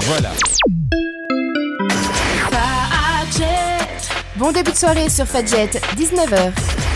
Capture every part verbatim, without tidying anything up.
Voilà. Bon début de soirée sur Fadjet, dix-neuf heures.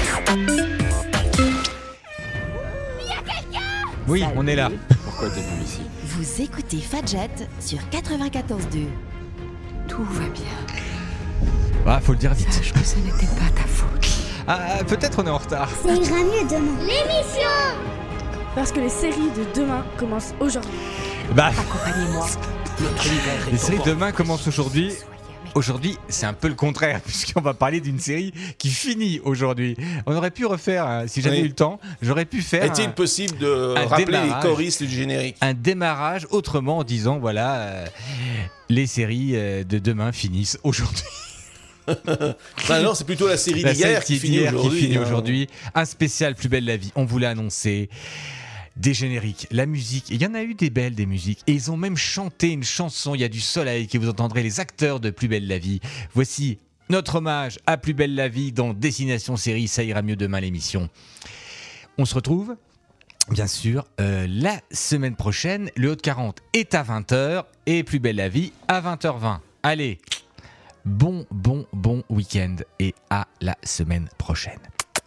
Oui, on est là. Pourquoi t'es venu ici? Vous écoutez Fadjet sur quatre-vingt-quatorze deux. Tout va bien. Ah, faut le dire vite. Sache que ce n'était pas ta faute. Ah, peut-être on est en retard. Ça ira mieux demain. L'émission! Parce que les séries de demain commencent aujourd'hui. Bah, Accompagnez-moi. Notre hiver est les séries au de demain commencent aujourd'hui. Aujourd'hui, c'est un peu le contraire, puisqu'on va parler d'une série qui finit aujourd'hui. On aurait pu refaire, hein, si j'avais Oui. eu le temps, j'aurais pu faire Est-il un, possible de un rappeler démarrage. les choristes du générique? un démarrage autrement en disant, voilà, euh, les séries euh, de demain finissent aujourd'hui. Bah non, c'est plutôt la série La d'hier série qui finit d'hier aujourd'hui. qui finit hein. aujourd'hui. Un spécial Plus belle la vie, on vous l'a annoncé. Des génériques, la musique, il y en a eu des belles des musiques, et ils ont même chanté une chanson, il y a du soleil, que vous entendrez les acteurs de Plus belle la vie. Voici notre hommage à Plus belle la vie dans Destination Série, ça ira mieux demain l'émission. On se retrouve, bien sûr, euh, la semaine prochaine, le Haut de quarante est à vingt heures, et Plus belle la vie à vingt heures vingt. Allez, bon, bon, bon week-end, et à la semaine prochaine.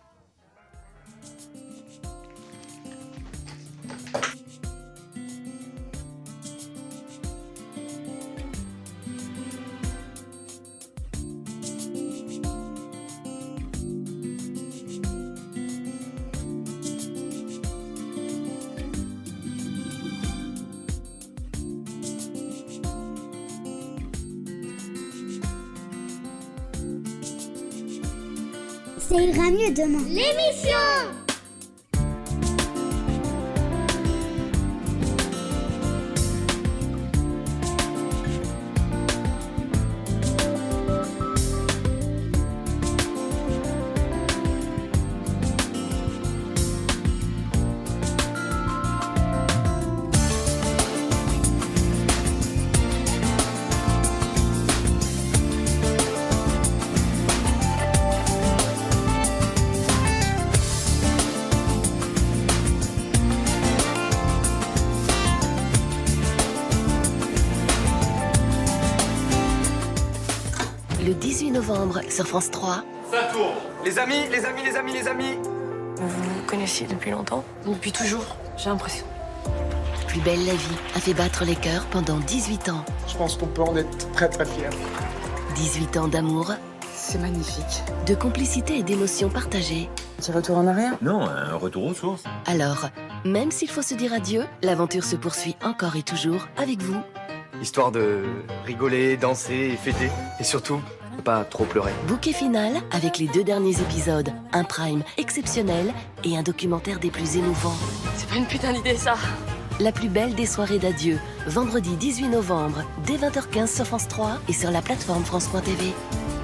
Ça ira mieux demain. L'émission! Le dix-huit novembre sur France trois. Ça tourne. Les amis, les amis, les amis, les amis. Vous vous connaissiez depuis longtemps? Depuis toujours, j'ai l'impression. Plus belle la vie a fait battre les cœurs pendant dix-huit ans. Je pense qu'on peut en être très très fiers. dix-huit ans d'amour, C'est magnifique. de complicité et d'émotions partagées. Petit retour en arrière? Non, un retour aux sources. Alors, même s'il faut se dire adieu, l'aventure se poursuit encore et toujours avec vous. Histoire de rigoler, danser et fêter. Et surtout, ne pas trop pleurer. Bouquet final avec les deux derniers épisodes, un prime exceptionnel et un documentaire des plus émouvants. C'est pas une putain d'idée ça. La plus belle des soirées d'adieu, vendredi dix-huit novembre, dès vingt heures quinze sur France trois et sur la plateforme France point T V.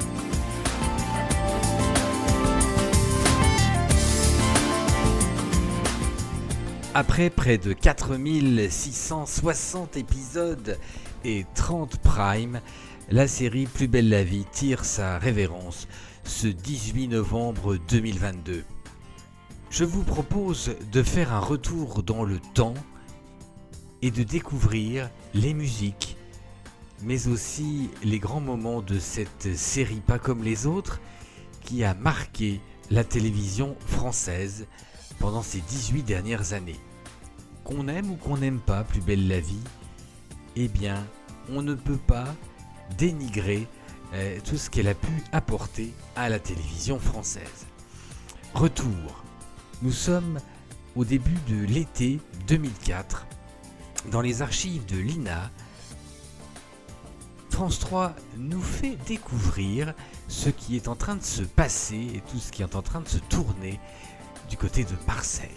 Après près de quatre mille six cent soixante épisodes et trente primes, la série Plus belle la vie tire sa révérence ce dix-huit novembre deux mille vingt-deux. Je vous propose de faire un retour dans le temps et de découvrir les musiques, mais aussi les grands moments de cette série pas comme les autres qui a marqué la télévision française pendant ces dix-huit dernières années. Qu'on aime ou qu'on n'aime pas Plus belle la vie, eh bien, on ne peut pas dénigrer euh, tout ce qu'elle a pu apporter à la télévision française. Retour. Nous sommes au début de l'été deux mille quatre. Dans les archives de l'I N A, France trois nous fait découvrir ce qui est en train de se passer et tout ce qui est en train de se tourner du côté de Marseille.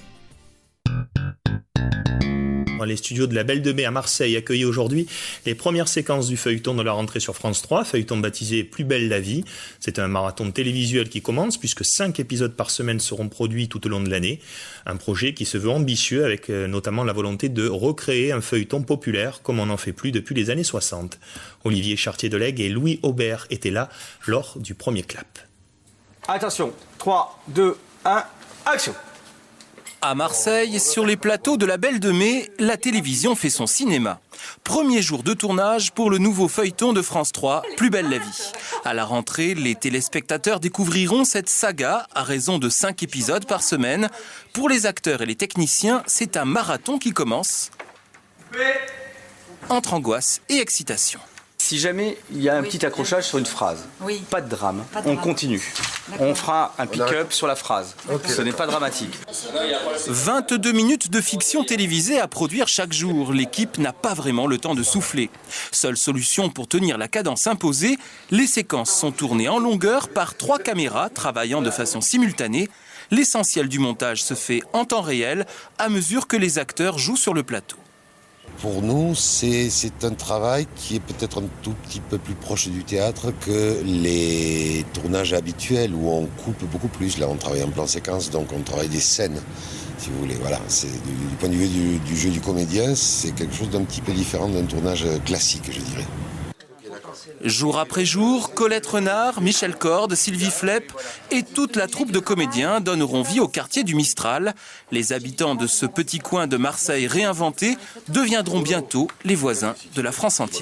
Les studios de la Belle de Mai à Marseille accueillent aujourd'hui les premières séquences du feuilleton de la rentrée sur France trois, feuilleton baptisé Plus belle la vie. C'est un marathon télévisuel qui commence puisque cinq épisodes par semaine seront produits tout au long de l'année. Un projet qui se veut ambitieux avec euh, notamment la volonté de recréer un feuilleton populaire comme on n'en fait plus depuis les années soixante. Olivier Chartier-Delegue et Louis Aubert étaient là lors du premier clap. Attention, trois, deux, un, action. À Marseille, sur les plateaux de la Belle de Mai, la télévision fait son cinéma. Premier jour de tournage pour le nouveau feuilleton de France trois, Plus belle la vie. À la rentrée, les téléspectateurs découvriront cette saga à raison de cinq épisodes par semaine. Pour les acteurs et les techniciens, c'est un marathon qui commence entre angoisse et excitation. Si jamais il y a un oui. petit accrochage sur une phrase, oui. pas de drame, pas de on drame. continue. On fera un pick-up sur la phrase. Okay. Ce n'est pas dramatique. vingt-deux minutes de fiction télévisée à produire chaque jour. L'équipe n'a pas vraiment le temps de souffler. Seule solution pour tenir la cadence imposée, les séquences sont tournées en longueur par trois caméras travaillant de façon simultanée. L'essentiel du montage se fait en temps réel à mesure que les acteurs jouent sur le plateau. Pour nous, c'est, c'est un travail qui est peut-être un tout petit peu plus proche du théâtre que les tournages habituels où on coupe beaucoup plus. Là, on travaille en plan séquence, donc on travaille des scènes, si vous voulez. Voilà, c'est, du, du point de vue du, du jeu du comédien, c'est quelque chose d'un petit peu différent d'un tournage classique, je dirais. Jour après jour, Colette Renard, Michel Corde, Sylvie Flepp et toute la troupe de comédiens donneront vie au quartier du Mistral. Les habitants de ce petit coin de Marseille réinventé deviendront bientôt les voisins de la France entière.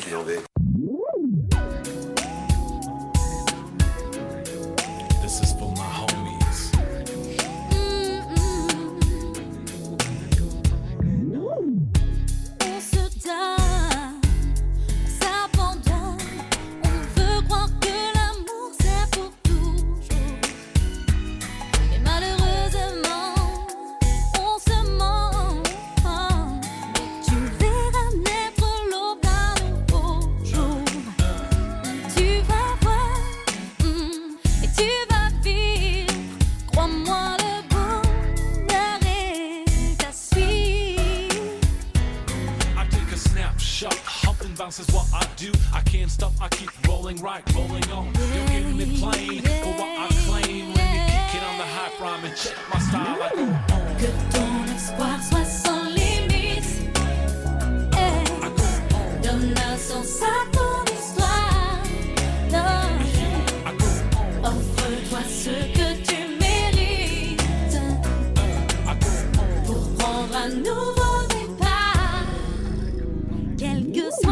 Is what I do. I can't stop, I keep rolling right, rolling on. You're getting me plain for what I claim. When you kick it on the high prime and check my style, I go on. Que ton espoir soit sans limite. Hey. I go on. Donne un sens à ton histoire. Non. I go on. Offre-toi ce que tu mérites. I go on. Pour prendre un nouveau départ. Quel que soit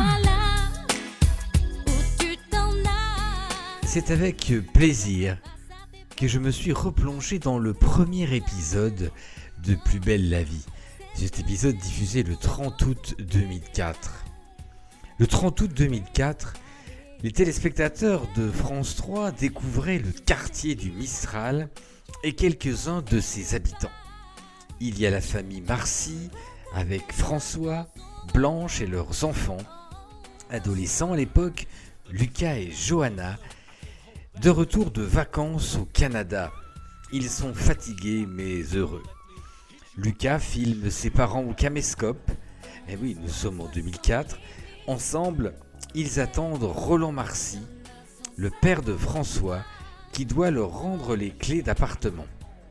C'est avec plaisir que je me suis replongé dans le premier épisode de Plus belle la vie. Cet épisode diffusé le trente août deux mille quatre. Le trente août deux mille quatre, les téléspectateurs de France trois découvraient le quartier du Mistral et quelques-uns de ses habitants. Il y a la famille Marcy avec François, Blanche et leurs enfants. Adolescents à l'époque, Lucas et Johanna, de retour de vacances au Canada. Ils sont fatigués mais heureux. Lucas filme ses parents au caméscope. Et oui, nous sommes en deux mille quatre. Ensemble, ils attendent Roland Marcy, le père de François, qui doit leur rendre les clés d'appartement.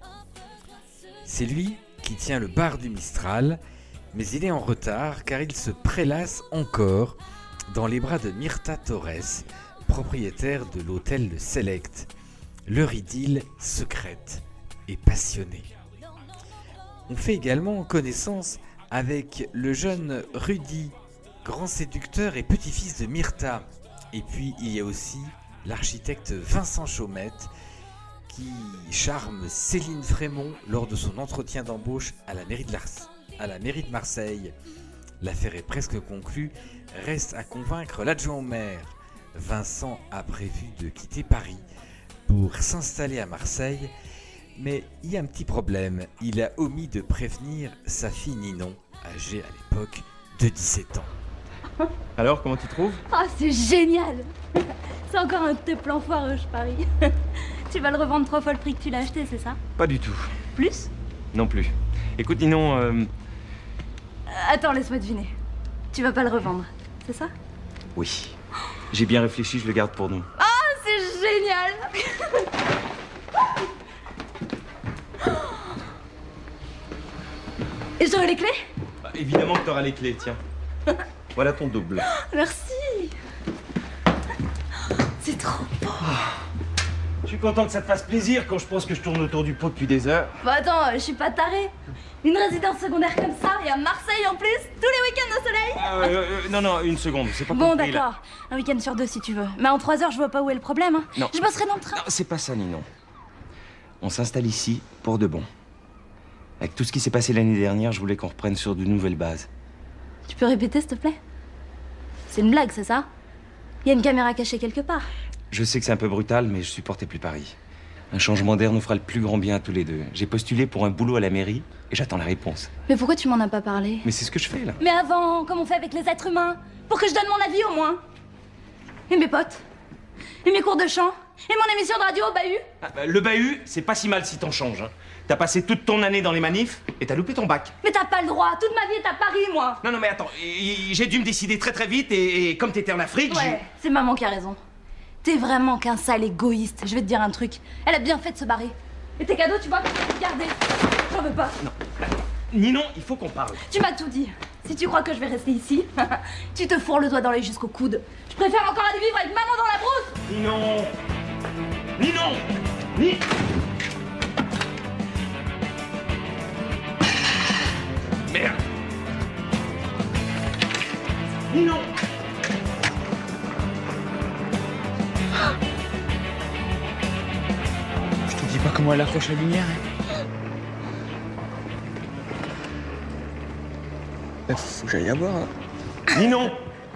C'est lui qui tient le bar du Mistral, mais il est en retard car il se prélasse encore dans les bras de Myrta Torres, propriétaire de l'hôtel Le Select. Leur idylle secrète et passionnée. On fait également connaissance avec le jeune Rudy, grand séducteur et petit-fils de Myrta. Et puis il y a aussi l'architecte Vincent Chaumette qui charme Céline Frémont lors de son entretien d'embauche à la mairie de, Lars, à la mairie de Marseille. L'affaire est presque conclue, reste à convaincre l'adjoint au maire. Vincent a prévu de quitter Paris pour s'installer à Marseille, mais il y a un petit problème. Il a omis de prévenir sa fille Ninon, âgée à l'époque de dix-sept ans. Alors, comment tu trouves ? Ah, c'est génial! C'est encore un de tes plans foireux, je parie. Tu vas le revendre trois fois le prix que tu l'as acheté, c'est ça? Pas du tout. Plus? Non plus. Écoute, Ninon, euh... Attends, laisse-moi deviner. Tu vas pas le revendre, c'est ça? Oui. J'ai bien réfléchi, je le garde pour nous. Ah, c'est génial! Et j'aurai les clés? Bah, évidemment que t'auras les clés, tiens. Voilà ton double. Merci! C'est trop beau! Je suis content que ça te fasse plaisir quand je pense que je tourne autour du pot depuis des heures. Bah attends, je suis pas tarée. Une résidence secondaire comme ça, et à Marseille en plus, tous les week-ends au soleil. Ah, euh, euh, non, non, une seconde, c'est pas Bon, compris, là. d'accord. Un week-end sur deux si tu veux. Mais en trois heures, je vois pas où est le problème. Hein. Non. Je bosserai dans le train. Non, c'est pas ça, Ninon. On s'installe ici pour de bon. Avec tout ce qui s'est passé l'année dernière, je voulais qu'on reprenne sur de nouvelles bases. Tu peux répéter, s'il te plaît? C'est une blague, c'est ça? Il y a une caméra cachée quelque part. Je sais que c'est un peu brutal, mais je supportais plus Paris. Un changement d'air nous fera le plus grand bien à tous les deux. J'ai postulé pour un boulot à la mairie et j'attends la réponse. Mais pourquoi tu m'en as pas parlé? Mais c'est ce que je fais, là. Mais avant, comme on fait avec les êtres humains, pour que je donne mon avis au moins. Et mes potes? Et mes cours de chant? Et mon émission de radio au bahut? Ah, bah, le bahut, c'est pas si mal si t'en changes. Hein. T'as passé toute ton année dans les manifs et t'as loupé ton bac. Mais t'as pas le droit, toute ma vie est à Paris, moi. Non, non, mais attends, j'ai dû me décider très très vite et, et comme t'étais en Afrique, Ouais, c'est maman qui a raison. T'es vraiment qu'un sale égoïste. Je vais te dire un truc. Elle a bien fait de se barrer. Et tes cadeaux, tu vois, regardez. J'en veux pas. Non. Ninon, il faut qu'on parle. Tu m'as tout dit. Si tu crois que je vais rester ici, tu te fourres le doigt dans l'œil jusqu'au coude. Je préfère encore aller vivre avec maman dans la brousse. Ninon. Ninon. Ni... Merde. Ninon. Je te dis pas comment elle accroche la lumière. Hein. Bah, faut que j'aille la voir. Hein. Ninon.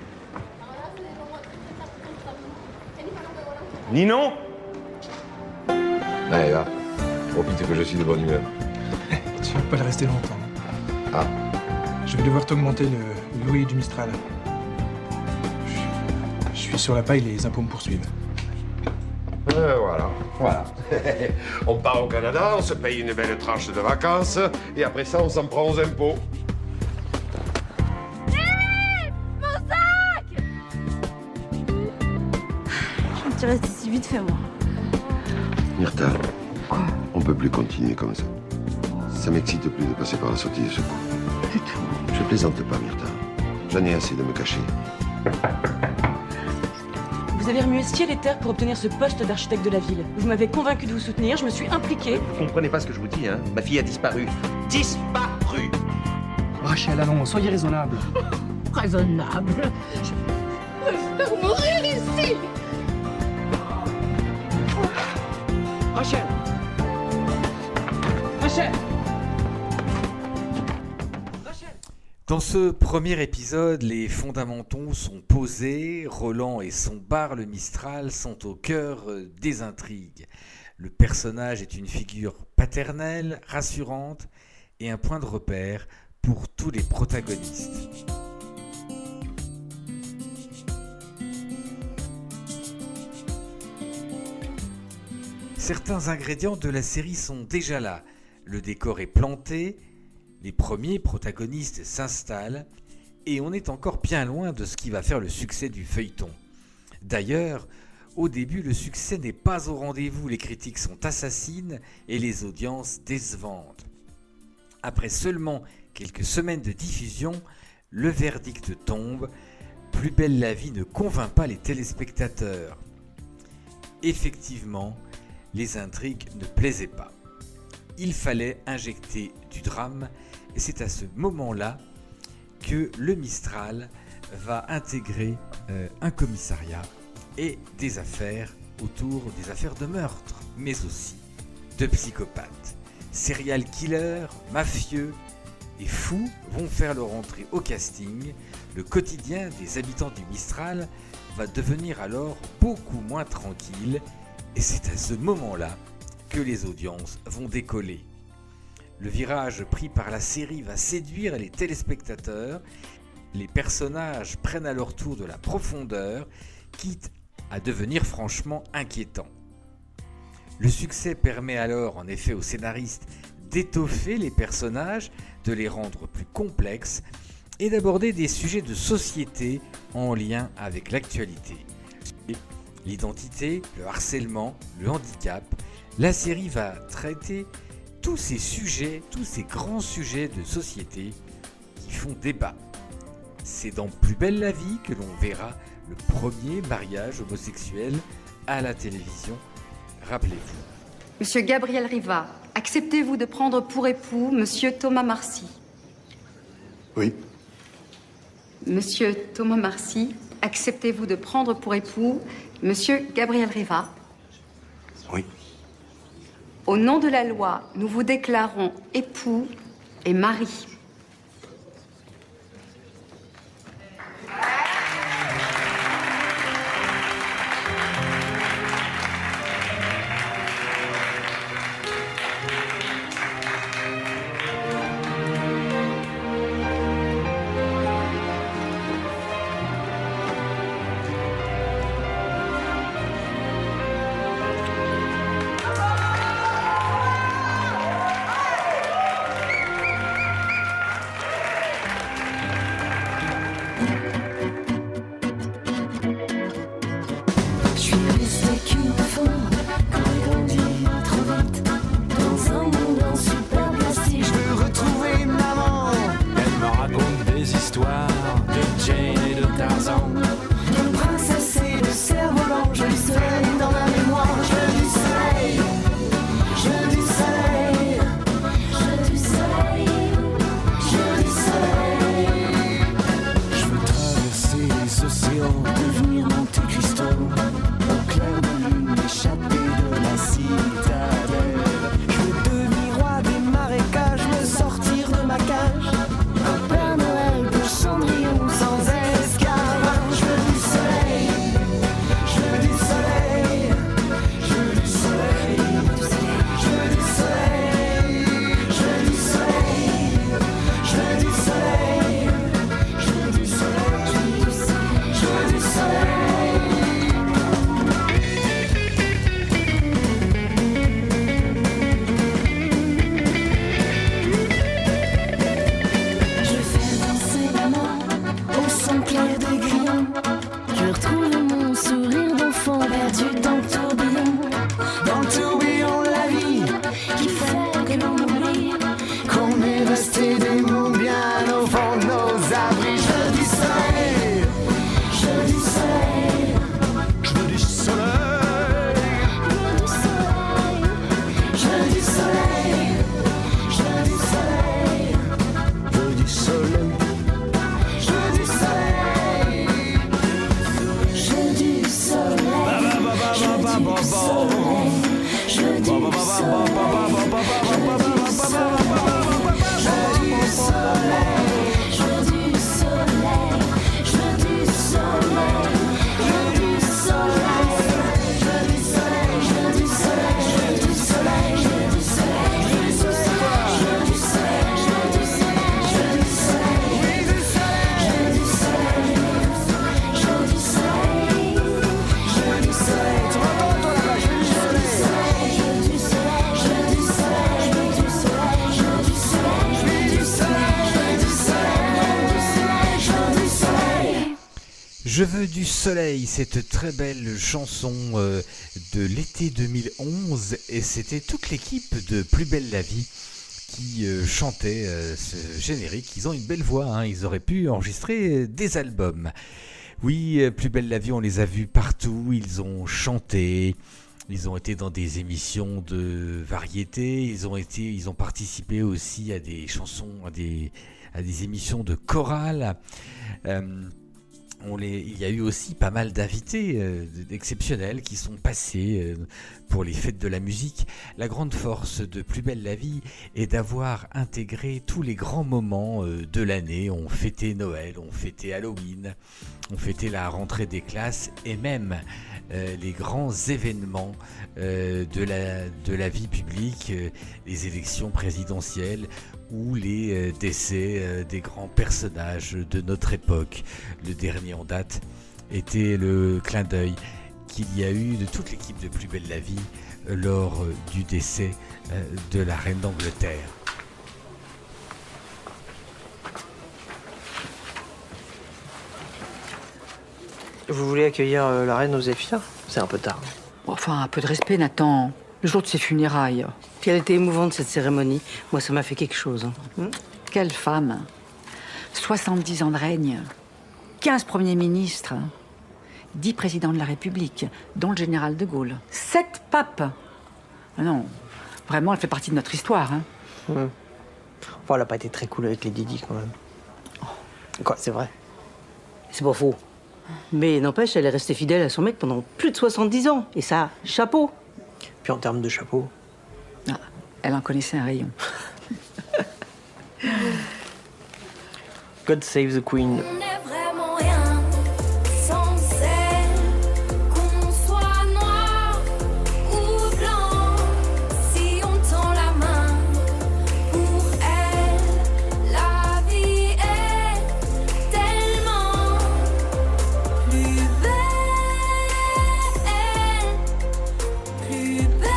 Ninon. Allez, va. Profite que je suis de bonne humeur. Tu vas pas le rester longtemps. Ah. Je vais devoir t'augmenter le, le loyer du Mistral. Je, je suis sur la paille, les impôts me poursuivent. Euh, voilà, voilà. On part au Canada, on se paye une belle tranche de vacances, et après ça, on s'en prend aux impôts. Hé, mon sac! Je me tirer d'ici vite fait, moi. Myrtha, on peut plus continuer comme ça. Ça m'excite plus de passer par la sortie de secours. Du tout. Je plaisante pas, Myrtha. J'en ai assez de me cacher. Vous avez remué ciel et terre pour obtenir ce poste d'architecte de la ville. Vous m'avez convaincu de vous soutenir, je me suis impliquée. Vous comprenez pas ce que je vous dis, hein? Ma fille a disparu. Disparu! Rachel, allons, soyez raisonnable. Raisonnable? Je vais mourir ici! Rachel! Rachel! Dans ce premier épisode, les fondamentaux sont posés, Roland et son bar, le Mistral, sont au cœur des intrigues. Le personnage est une figure paternelle, rassurante et un point de repère pour tous les protagonistes. Certains ingrédients de la série sont déjà là. Le décor est planté, les premiers protagonistes s'installent et on est encore bien loin de ce qui va faire le succès du feuilleton. D'ailleurs, au début, le succès n'est pas au rendez-vous, les critiques sont assassines et les audiences décevantes. Après seulement quelques semaines de diffusion, le verdict tombe, Plus belle la vie ne convainc pas les téléspectateurs. Effectivement, les intrigues ne plaisaient pas. Il fallait injecter du drame et c'est à ce moment-là que le Mistral va intégrer euh, un commissariat et des affaires autour des affaires de meurtre, mais aussi de psychopathes. Serial killers, mafieux et fous vont faire leur entrée au casting. Le quotidien des habitants du Mistral va devenir alors beaucoup moins tranquille et c'est à ce moment-là que les audiences vont décoller. Le virage pris par la série va séduire les téléspectateurs. Les personnages prennent à leur tour de la profondeur, quitte à devenir franchement inquiétants. Le succès permet alors en effet aux scénaristes d'étoffer les personnages, de les rendre plus complexes et d'aborder des sujets de société en lien avec l'actualité. L'identité, le harcèlement, le handicap, la série va traiter tous ces sujets, tous ces grands sujets de société qui font débat. C'est dans Plus belle la vie que l'on verra le premier mariage homosexuel à la télévision Rappelez-vous. Monsieur Gabriel Riva, acceptez-vous de prendre pour époux Monsieur Thomas Marcy? Oui. Monsieur Thomas Marcy, acceptez-vous de prendre pour époux Monsieur Gabriel Riva? Oui. Au nom de la loi, nous vous déclarons époux et mari. Je veux du soleil, cette très belle chanson euh, de l'été deux mille onze, et c'était toute l'équipe de Plus belle la vie qui euh, chantait euh, ce générique. Ils ont une belle voix, hein, ils auraient pu enregistrer des albums. Oui, euh, Plus belle la vie, on les a vus partout, ils ont chanté, ils ont été dans des émissions de variété, ils ont été, ils ont participé aussi à des chansons, à des, à des émissions de chorale. Euh, On les, il y a eu aussi pas mal d'invités euh, exceptionnels qui sont passés euh, pour les fêtes de la musique. La grande force de Plus belle la vie est d'avoir intégré tous les grands moments euh, de l'année. On fêtait Noël, on fêtait Halloween, on fêtait la rentrée des classes et même euh, les grands événements euh, de, la, de la vie publique, euh, les élections présidentielles ou les euh, décès euh, des grands personnages de notre époque. Le dernier en date était le clin d'œil qu'il y a eu de toute l'équipe de Plus belle la vie euh, lors euh, du décès euh, de la reine d'Angleterre. Vous voulez accueillir euh, la reine aux Zéphyrs? C'est un peu tard. Enfin, un peu de respect, Nathan. Le jour de ses funérailles. Puis elle était émouvante, cette cérémonie. Moi, ça m'a fait quelque chose. Hein. Hum Quelle femme. soixante-dix ans de règne. quinze premiers ministres. dix présidents de la République, dont le général de Gaulle. Sept papes. Ah non, vraiment, elle fait partie de notre histoire. Hein. Mmh. Enfin, elle n'a pas été très cool avec les Didi, quand même. Quoi, c'est vrai. C'est pas faux. Mais n'empêche, elle est restée fidèle à son mec pendant plus de soixante-dix ans. Et ça, chapeau. Puis en termes de chapeau... Ah, elle en connaissait un rayon. God save the Queen. On n'est vraiment rien sans elle. Qu'on soit noir ou blanc, si on tend la main pour elle, la vie est tellement plus belle, plus belle.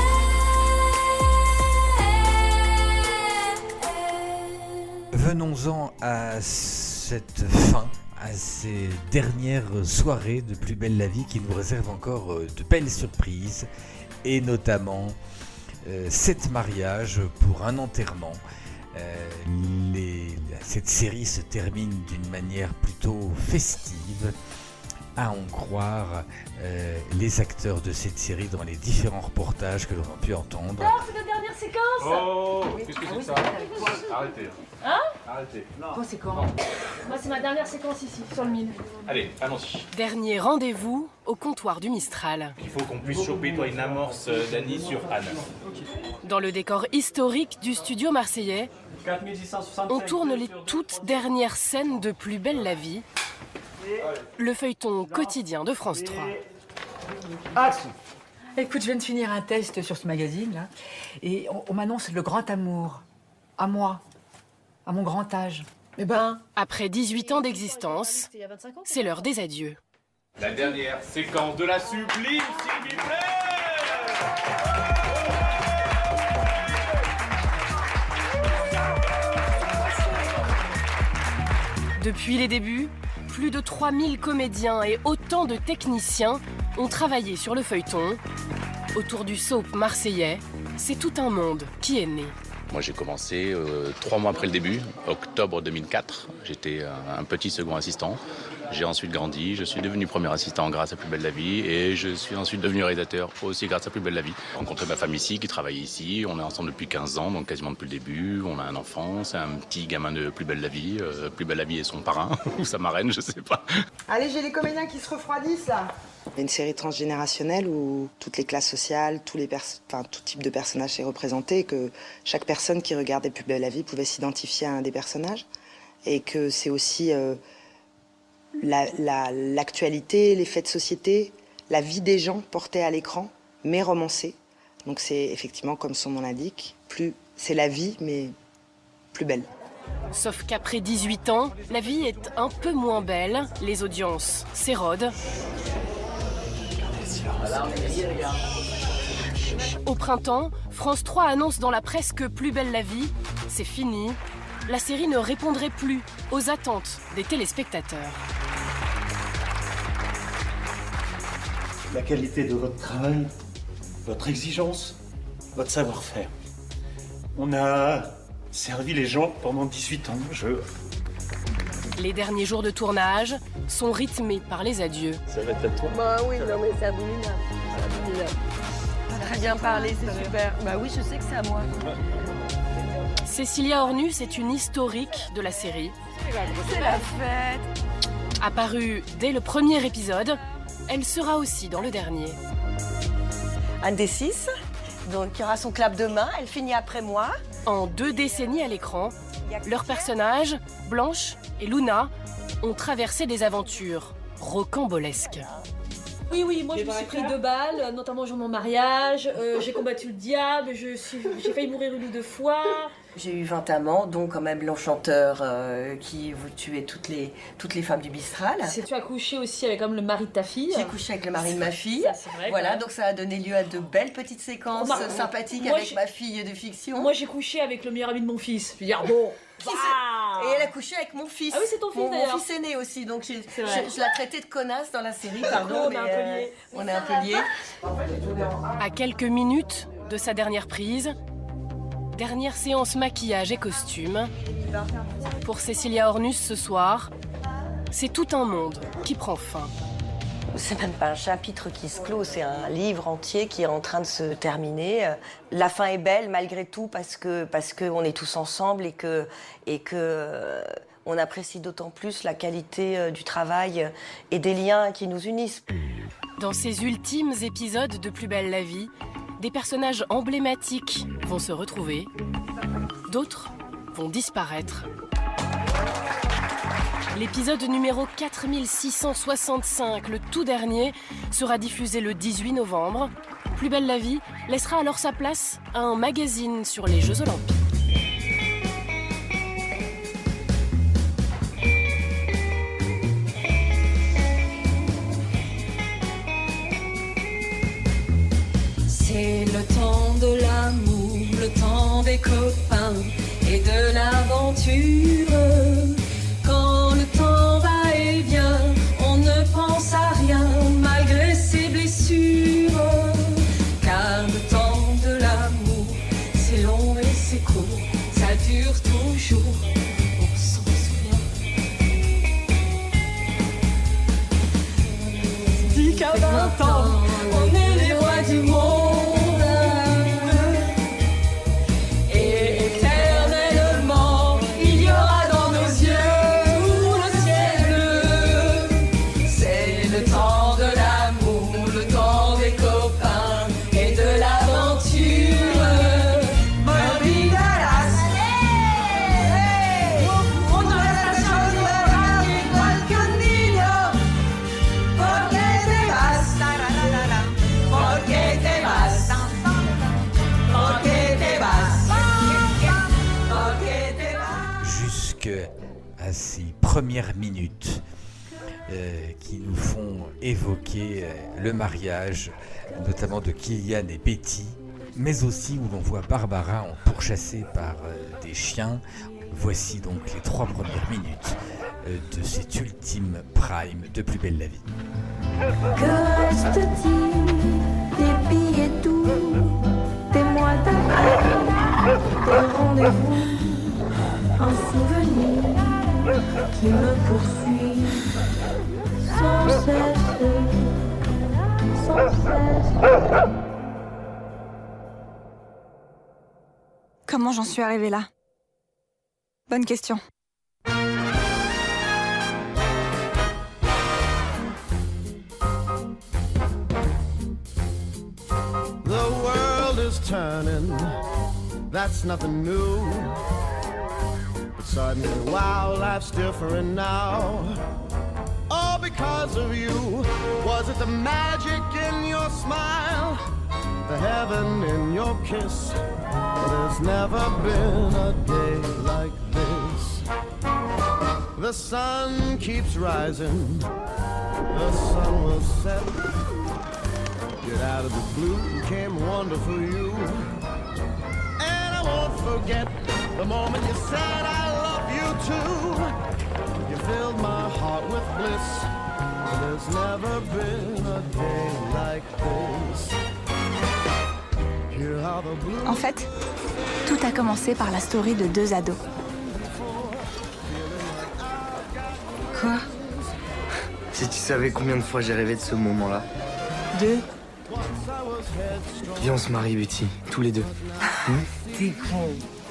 Venons-en à cette fin, à ces dernières soirées de Plus belle la vie qui nous réservent encore de belles surprises et notamment euh, sept mariages pour un enterrement. Euh, les, cette série se termine d'une manière plutôt festive, à en croire euh, les acteurs de cette série dans les différents reportages que l'on a pu entendre. Alors, c'est la dernière séquence. Oh, qu'est-ce que c'est que ça? Arrêtez. Hein? Arrêtez. Quoi, c'est quand? Moi, c'est ma dernière séquence ici, sur le mille. Allez, allons-y. Dernier rendez-vous au comptoir du Mistral. Il faut qu'on puisse choper, toi, une amorce d'Annie sur Anne. Dans le décor historique du studio marseillais, on tourne les toutes dernières scènes de Plus belle la vie, le feuilleton quotidien de France trois. Action. Écoute, je viens de finir un test sur ce magazine, là, et on, on m'annonce le grand amour. À moi. À mon grand âge. Eh ben, après dix-huit ans d'existence, c'est l'heure des adieux. La dernière séquence de la sublime, s'il vous plaît. Depuis les débuts, plus de trois mille comédiens et autant de techniciens ont travaillé sur le feuilleton. Autour du soap marseillais, c'est tout un monde qui est né. Moi, j'ai commencé euh, trois mois après le début, octobre deux mille quatre. J'étais un, un petit second assistant. J'ai ensuite grandi, je suis devenu premier assistant grâce à Plus belle la vie et je suis ensuite devenu réalisateur aussi grâce à Plus belle la vie. J'ai rencontré ma femme ici qui travaille ici. On est ensemble depuis quinze ans, donc quasiment depuis le début. On a un enfant, c'est un petit gamin de Plus belle la vie. Euh, Plus belle la vie est son parrain ou sa marraine, je sais pas. Allez, j'ai les comédiens qui se refroidissent là. Une série transgénérationnelle où toutes les classes sociales, tous les enfin, tout type de personnages est représenté, et que chaque personne qui regardait Plus belle la vie pouvait s'identifier à un des personnages, et que c'est aussi euh, la, la, l'actualité, les faits de société, la vie des gens portée à l'écran, mais romancée. Donc c'est effectivement, comme son nom l'indique, plus c'est la vie, mais plus belle. Sauf qu'après dix-huit ans, la vie est un peu moins belle, les audiences s'érodent. Au printemps, France trois annonce dans la presse que Plus belle la vie, c'est fini. La série ne répondrait plus aux attentes des téléspectateurs. La qualité de votre travail, votre exigence, votre savoir-faire. On a servi les gens pendant dix-huit ans. Je... Les derniers jours de tournage sont rythmés par les adieux. Ça va être à toi. Bah oui, non mais c'est abominable. C'est abominable. Très bien parlé, c'est super. Bah oui, je sais que c'est à moi. Cécilia Ornus est une historique de la série. C'est la fête. Apparue dès le premier épisode, elle sera aussi dans le dernier. Un des six, donc il y aura son clap de main, elle finit après moi. En deux décennies à l'écran, leurs personnages, Blanche et Luna, ont traversé des aventures rocambolesques. Oui, oui, moi je me suis pris deux balles, notamment au jour de mon mariage, euh, j'ai combattu le diable, je suis, j'ai failli mourir une ou deux fois. J'ai eu vingt amants, dont quand même l'enchanteur euh, qui vous tuez toutes les, toutes les femmes du Mistral. Tu as couché aussi avec comme le mari de ta fille. J'ai couché avec le mari de ma fille. Ça, c'est vrai, voilà, donc ça a donné lieu à de belles petites séquences oh, sympathiques moi, avec ma fille de fiction. Moi j'ai couché avec le meilleur ami de mon fils. Je veux dire, bon... Wow. Et elle a couché avec mon fils. Ah oui, c'est ton fils d'ailleurs. Mon fils aîné aussi, donc je, je, je l'ai traité de connasse dans la série, pardon, on mais est un peu liés. Euh, on est un peu liés. À quelques minutes de sa dernière prise, dernière séance maquillage et costume. Pour Cécilia Ornus ce soir, c'est tout un monde qui prend fin. C'est même pas un chapitre qui se clôt, c'est un livre entier qui est en train de se terminer. La fin est belle malgré tout parce que parce que on est tous ensemble et que et que euh, on apprécie d'autant plus la qualité euh, du travail et des liens qui nous unissent. Dans ces ultimes épisodes de Plus belle la vie, des personnages emblématiques vont se retrouver, d'autres vont disparaître. L'épisode numéro quatre mille six cent soixante-cinq, le tout dernier, sera diffusé le dix-huit novembre. Plus belle la vie laissera alors sa place à un magazine sur les Jeux Olympiques. C'est le temps de l'amour, le temps des copains et de l'aventure. Quand le temps va et vient, on ne pense à rien malgré ses blessures. Car le temps de l'amour, c'est long et c'est court, ça dure toujours, on s'en souvient. Dis qu'à vingt ans, on est les rois du monde. À ces premières minutes euh, qui nous font évoquer euh, le mariage, notamment de Kylian et Betty, mais aussi où l'on voit Barbara en pourchassée par euh, des chiens. Voici donc les trois premières minutes euh, de cet ultime prime de Plus belle la vie. Que reste-t-il des billets doux, des mois d'amour, des rendez-vous, un souvenir qui me poursuit sans cesse, sans cesse. Comment j'en suis arrivée là? Bonne question. The world is turning, that's nothing new. But suddenly, wow, life's different now. All because of you. Was it the magic in your smile? The heaven in your kiss? Well, there's never been a day like this. The sun keeps rising, the sun will set. Get out of the blue came wonderful you. And I won't forget the moment you said I love you too. You filled my heart with bliss. There's never been a day like this. Here are the blue. En fait, tout a commencé par la story de deux ados. Quoi? Si tu savais combien de fois j'ai rêvé de ce moment-là. Deux? Viens, on se marie, Betty, tous les deux. Hmm? T'es con.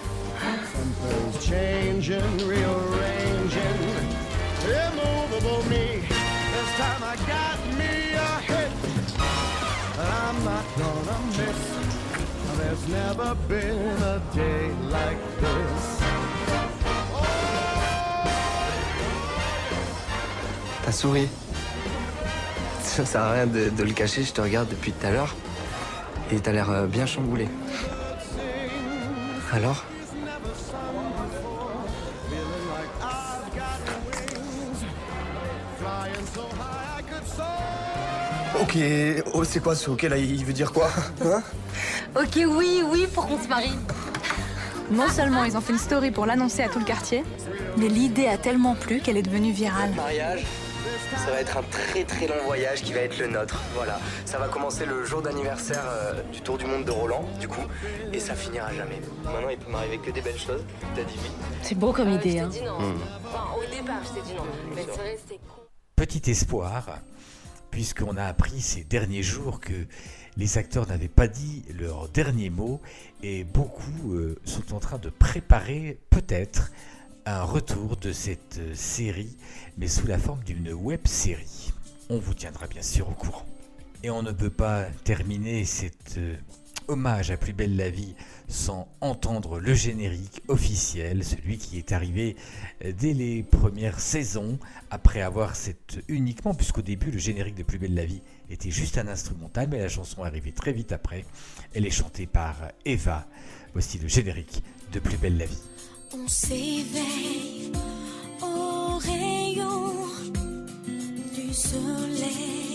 Changing, rearranging, immovable me. This time I got me a hit. I'm not gonna miss. There's never been a day like this. T'as souri. Ça sert à rien de, de le cacher, je te regarde depuis tout à l'heure. Et t'as l'air euh, bien chamboulé. Alors? Ok, oh, c'est quoi ce ok là? Il veut dire quoi? Hein? Ok, oui, oui, pour qu'on se marie. Non seulement ils ont fait une story pour l'annoncer à tout le quartier, mais l'idée a tellement plu qu'elle est devenue virale. Mariage, ça va être un très très long voyage qui va être le nôtre. Voilà, ça va commencer le jour d'anniversaire euh, du Tour du Monde de Roland, du coup, et ça finira jamais. Maintenant, il peut m'arriver que des belles choses. T'as dit oui? C'est beau comme idée, hein. Mmh. Enfin, au départ, je t'ai dit non. Mais c'est vrai, c'était con. Petit espoir, puisqu'on a appris ces derniers jours que les acteurs n'avaient pas dit leur dernier mot et beaucoup euh, sont en train de préparer peut-être un retour de cette euh, série, mais sous la forme d'une web-série. On vous tiendra bien sûr au courant. Et on ne peut pas terminer cet euh, hommage à Plus belle la vie sans entendre le générique officiel, celui qui est arrivé dès les premières saisons, après avoir cette uniquement, puisqu'au début le générique de Plus belle la vie était juste un instrumental, mais la chanson est arrivée très vite après. Elle est chantée par Eva. Voici le générique de Plus belle la vie. On s'éveille au rayon du soleil.